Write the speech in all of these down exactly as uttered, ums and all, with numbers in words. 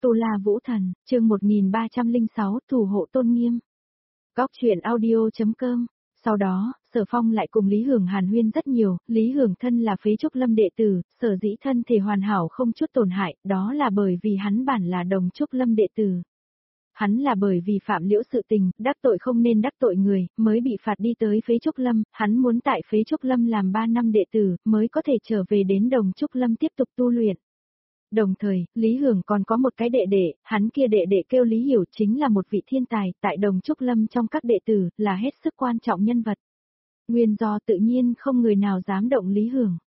Tu La Vũ Thần, chương một nghìn ba trăm lẻ sáu, thủ hộ tôn nghiêm. Góc truyện audio.com. Sau đó, Sở Phong lại cùng Lý Hưởng hàn huyên rất nhiều, Lý Hưởng thân là Phế Trúc Lâm đệ tử, sở dĩ thân thể hoàn hảo không chút tổn hại, đó là bởi vì hắn bản là Đồng Trúc Lâm đệ tử. Hắn là bởi vì phạm liễu sự tình, đắc tội không nên đắc tội người, mới bị phạt đi tới Phế Trúc Lâm, hắn muốn tại Phế Trúc Lâm làm ba năm đệ tử, mới có thể trở về đến Đồng Trúc Lâm tiếp tục tu luyện. Đồng thời, Lý Hưởng còn có một cái đệ đệ, hắn kia đệ đệ kêu Lý Hiểu chính là một vị thiên tài, tại Đồng Trúc Lâm trong các đệ tử, là hết sức quan trọng nhân vật. Nguyên do tự nhiên không người nào dám động Lý Hưởng.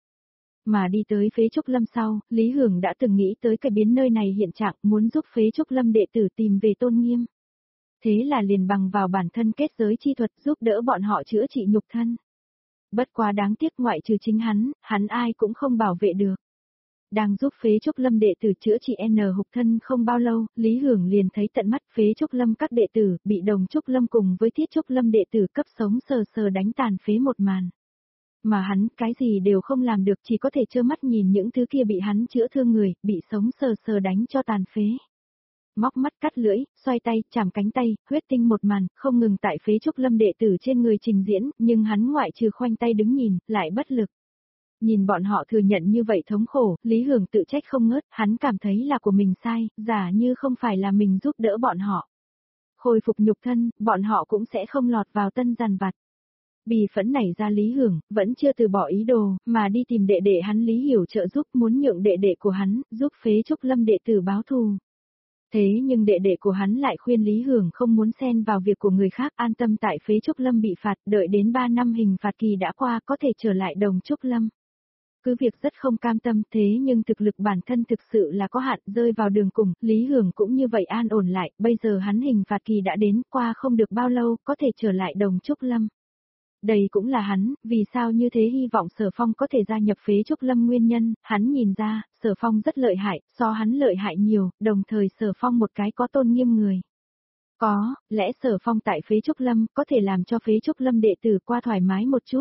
Mà đi tới Phế Trúc Lâm sau, Lý Hưởng đã từng nghĩ tới cái biến nơi này hiện trạng, muốn giúp Phế Trúc Lâm đệ tử tìm về tôn nghiêm. Thế là liền bằng vào bản thân kết giới chi thuật giúp đỡ bọn họ chữa trị nhục thân. Bất quá đáng tiếc ngoại trừ chính hắn, hắn ai cũng không bảo vệ được. Đang giúp Phế Trúc Lâm đệ tử chữa trị N hục thân không bao lâu, Lý Hưởng liền thấy tận mắt Phế Trúc Lâm các đệ tử bị Đồng Trúc Lâm cùng với Thiết Trúc Lâm đệ tử cấp sống sờ sờ đánh tàn phế một màn. Mà hắn cái gì đều không làm được, chỉ có thể trơ mắt nhìn những thứ kia bị hắn chữa thương người, bị sống sờ sờ đánh cho tàn phế. Móc mắt cắt lưỡi, xoay tay, chạm cánh tay, huyết tinh một màn, không ngừng tại Phế Trúc Lâm đệ tử trên người trình diễn, nhưng hắn ngoại trừ khoanh tay đứng nhìn, lại bất lực. Nhìn bọn họ thừa nhận như vậy thống khổ, Lý Hưởng tự trách không ngớt, hắn cảm thấy là của mình sai, giả như không phải là mình giúp đỡ bọn họ. Khôi phục nhục thân, bọn họ cũng sẽ không lọt vào tân giàn vặt. Bì phẫn nảy ra Lý Hưởng, vẫn chưa từ bỏ ý đồ, mà đi tìm đệ đệ hắn Lý Hiểu trợ giúp, muốn nhượng đệ đệ của hắn, giúp Phế Trúc Lâm đệ tử báo thù. Thế nhưng đệ đệ của hắn lại khuyên Lý Hưởng không muốn xen vào việc của người khác, an tâm tại Phế Trúc Lâm bị phạt, đợi đến ba năm hình phạt kỳ đã qua có thể trở lại Đồng Trúc Lâm. Cứ việc rất không cam tâm thế nhưng thực lực bản thân thực sự là có hạn, rơi vào đường cùng, Lý Hưởng cũng như vậy an ổn lại, bây giờ hắn hình phạt kỳ đã đến, qua không được bao lâu, có thể trở lại Đồng Trúc Lâm. Đây cũng là hắn, vì sao như thế hy vọng Sở Phong có thể gia nhập Phế Trúc Lâm nguyên nhân, hắn nhìn ra, Sở Phong rất lợi hại, so hắn lợi hại nhiều, đồng thời Sở Phong một cái có tôn nghiêm người. Có, lẽ Sở Phong tại Phế Trúc Lâm có thể làm cho Phế Trúc Lâm đệ tử qua thoải mái một chút.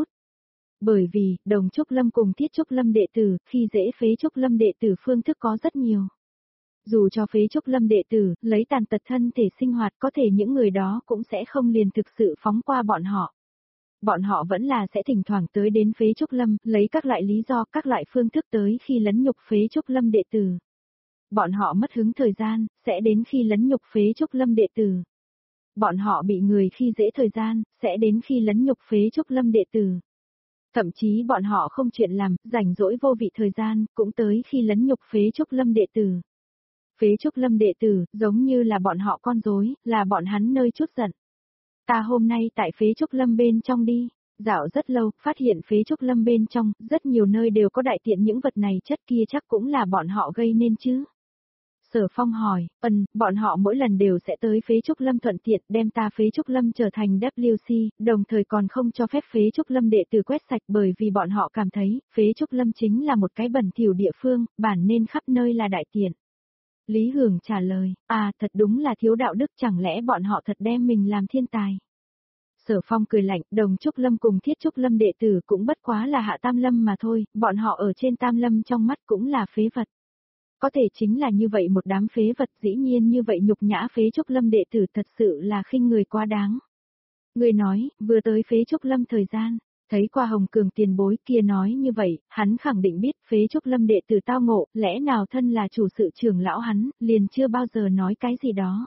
Bởi vì, Đồng Trúc Lâm cùng Thiết Trúc Lâm đệ tử, khi dễ Phế Trúc Lâm đệ tử phương thức có rất nhiều. Dù cho Phế Trúc Lâm đệ tử, lấy tàn tật thân thể sinh hoạt có thể những người đó cũng sẽ không liền thực sự phóng qua bọn họ. Bọn họ vẫn là sẽ thỉnh thoảng tới đến Phế Trúc Lâm, lấy các loại lý do, các loại phương thức tới khi lấn nhục Phế Trúc Lâm đệ tử. Bọn họ mất hứng thời gian, sẽ đến khi lấn nhục Phế Trúc Lâm đệ tử. Bọn họ bị người khi dễ thời gian, sẽ đến khi lấn nhục Phế Trúc Lâm đệ tử. Thậm chí bọn họ không chuyện làm, rảnh rỗi vô vị thời gian, cũng tới khi lấn nhục Phế Trúc Lâm đệ tử. Phế Trúc Lâm đệ tử, giống như là bọn họ con rối, là bọn hắn nơi chút giận. Ta hôm nay tại Phế Trúc Lâm bên trong đi, dạo rất lâu, phát hiện Phế Trúc Lâm bên trong, rất nhiều nơi đều có đại tiện những vật này chất kia chắc cũng là bọn họ gây nên chứ. Sở Phong hỏi, ừm, bọn họ mỗi lần đều sẽ tới Phế Trúc Lâm thuận tiện đem ta Phế Trúc Lâm trở thành W C, đồng thời còn không cho phép Phế Trúc Lâm đệ tử quét sạch bởi vì bọn họ cảm thấy, Phế Trúc Lâm chính là một cái bẩn thỉu địa phương, bản nên khắp nơi là đại tiện. Lý Hưởng trả lời, à thật đúng là thiếu đạo đức, chẳng lẽ bọn họ thật đem mình làm thiên tài. Sở Phong cười lạnh, Đồng Trúc Lâm cùng Thiết Trúc Lâm đệ tử cũng bất quá là hạ tam lâm mà thôi, bọn họ ở trên tam lâm trong mắt cũng là phế vật. Có thể chính là như vậy một đám phế vật, dĩ nhiên như vậy nhục nhã Phế Trúc Lâm đệ tử thật sự là khinh người quá đáng. Người nói, vừa tới Phế Trúc Lâm thời gian, thấy qua Hồng Cường tiền bối kia nói như vậy, hắn khẳng định biết Phế Trúc Lâm đệ tử tao ngộ, lẽ nào thân là chủ sự trưởng lão hắn, liền chưa bao giờ nói cái gì đó.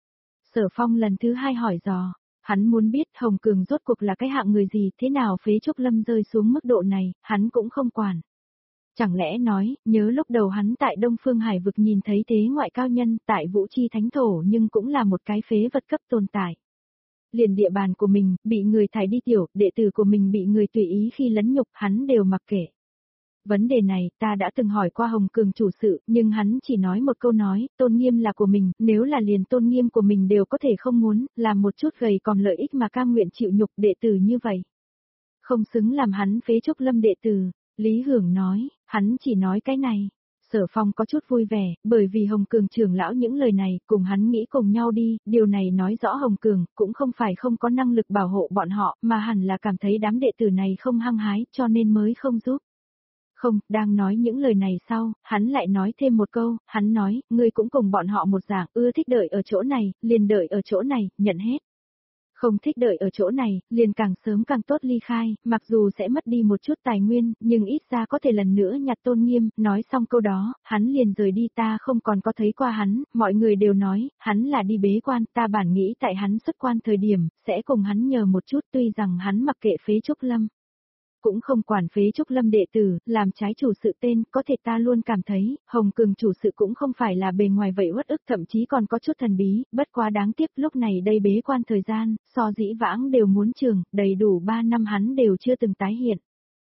Sở Phong lần thứ hai hỏi dò, hắn muốn biết Hồng Cường rốt cuộc là cái hạng người gì, thế nào Phế Trúc Lâm rơi xuống mức độ này, hắn cũng không quản. Chẳng lẽ nói, nhớ lúc đầu hắn tại Đông Phương Hải vực nhìn thấy thế ngoại cao nhân, tại Vũ Chi Thánh Thổ nhưng cũng là một cái phế vật cấp tồn tại. Liền địa bàn của mình, bị người thải đi tiểu, đệ tử của mình bị người tùy ý khi lấn nhục, hắn đều mặc kệ. Vấn đề này, ta đã từng hỏi qua Hồng Cường chủ sự, nhưng hắn chỉ nói một câu nói, tôn nghiêm là của mình, nếu là liền tôn nghiêm của mình đều có thể không muốn, làm một chút gầy còn lợi ích mà cam nguyện chịu nhục đệ tử như vậy. Không xứng làm hắn Phế Trúc Lâm đệ tử. Lý Hưởng nói, hắn chỉ nói cái này. Sở Phong có chút vui vẻ, bởi vì Hồng Cường trưởng lão những lời này, cùng hắn nghĩ cùng nhau đi, điều này nói rõ Hồng Cường, cũng không phải không có năng lực bảo hộ bọn họ, mà hẳn là cảm thấy đám đệ tử này không hăng hái, cho nên mới không giúp. Không, đang nói những lời này sau, hắn lại nói thêm một câu, hắn nói, ngươi cũng cùng bọn họ một dạng, ưa thích đợi ở chỗ này, liền đợi ở chỗ này, nhận hết. Không thích đợi ở chỗ này, liền càng sớm càng tốt ly khai, mặc dù sẽ mất đi một chút tài nguyên, nhưng ít ra có thể lần nữa nhặt tôn nghiêm, nói xong câu đó, hắn liền rời đi ta không còn có thấy qua hắn, mọi người đều nói, hắn là đi bế quan, ta bản nghĩ tại hắn xuất quan thời điểm, sẽ cùng hắn nhờ một chút tuy rằng hắn mặc kệ Phế Trúc Lâm. Cũng không quản Phế Trúc Lâm đệ tử, làm trái chủ sự tên, có thể ta luôn cảm thấy, Hồng Cường chủ sự cũng không phải là bề ngoài vậy uất ức thậm chí còn có chút thần bí, bất quá đáng tiếc lúc này đây bế quan thời gian, so dĩ vãng đều muốn trường, đầy đủ ba năm hắn đều chưa từng tái hiện.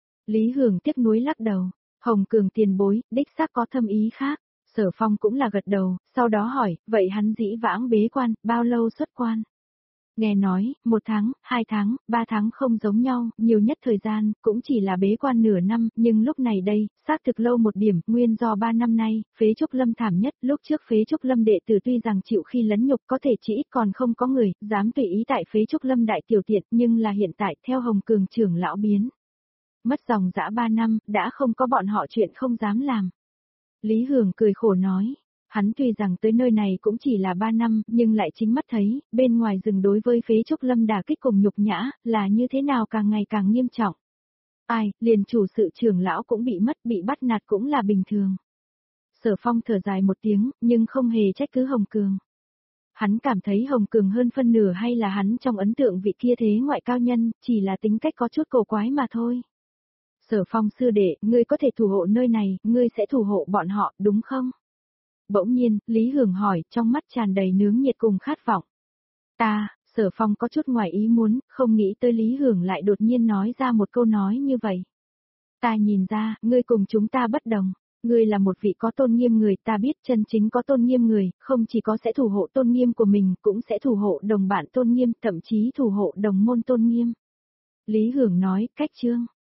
Lý Hưởng tiếc nuối lắc đầu, Hồng Cường tiền bối, đích xác có thâm ý khác, Sở Phong cũng là gật đầu, sau đó hỏi, vậy hắn dĩ vãng bế quan, bao lâu xuất quan? Nghe nói, một tháng, hai tháng, ba tháng không giống nhau, nhiều nhất thời gian, cũng chỉ là bế quan nửa năm, nhưng lúc này đây, xác thực lâu một điểm, nguyên do ba năm nay, Phế Trúc Lâm thảm nhất, lúc trước Phế Trúc Lâm đệ tử tuy rằng chịu khi lấn nhục có thể chỉ ít còn không có người, dám tùy ý tại Phế Trúc Lâm đại tiểu tiện, nhưng là hiện tại, theo Hồng Cường trưởng lão biến. Mất dòng dã ba năm, đã không có bọn họ chuyện không dám làm. Lý Hưởng cười khổ nói. Hắn tuy rằng tới nơi này cũng chỉ là ba năm, nhưng lại chính mắt thấy, bên ngoài rừng đối với Phế Trúc Lâm đả kích cùng nhục nhã, là như thế nào càng ngày càng nghiêm trọng. Ai, liền chủ sự trưởng lão cũng bị mất, bị bắt nạt cũng là bình thường. Sở Phong thở dài một tiếng, nhưng không hề trách cứ Hồng Cường. Hắn cảm thấy Hồng Cường hơn phân nửa hay là hắn trong ấn tượng vị kia thế ngoại cao nhân, chỉ là tính cách có chút cổ quái mà thôi. Sở Phong sư đệ, ngươi có thể thủ hộ nơi này, ngươi sẽ thủ hộ bọn họ, đúng không? Bỗng nhiên, Lý Hưởng hỏi, trong mắt tràn đầy nướng nhiệt cùng khát vọng. Ta, Sở Phong có chút ngoài ý muốn, không nghĩ tới Lý Hưởng lại đột nhiên nói ra một câu nói như vậy. Ta nhìn ra, ngươi cùng chúng ta bất đồng. Ngươi là một vị có tôn nghiêm người, ta biết chân chính có tôn nghiêm người, không chỉ có sẽ thủ hộ tôn nghiêm của mình, cũng sẽ thủ hộ đồng bạn tôn nghiêm, thậm chí thủ hộ đồng môn tôn nghiêm. Lý Hưởng nói, cách chương.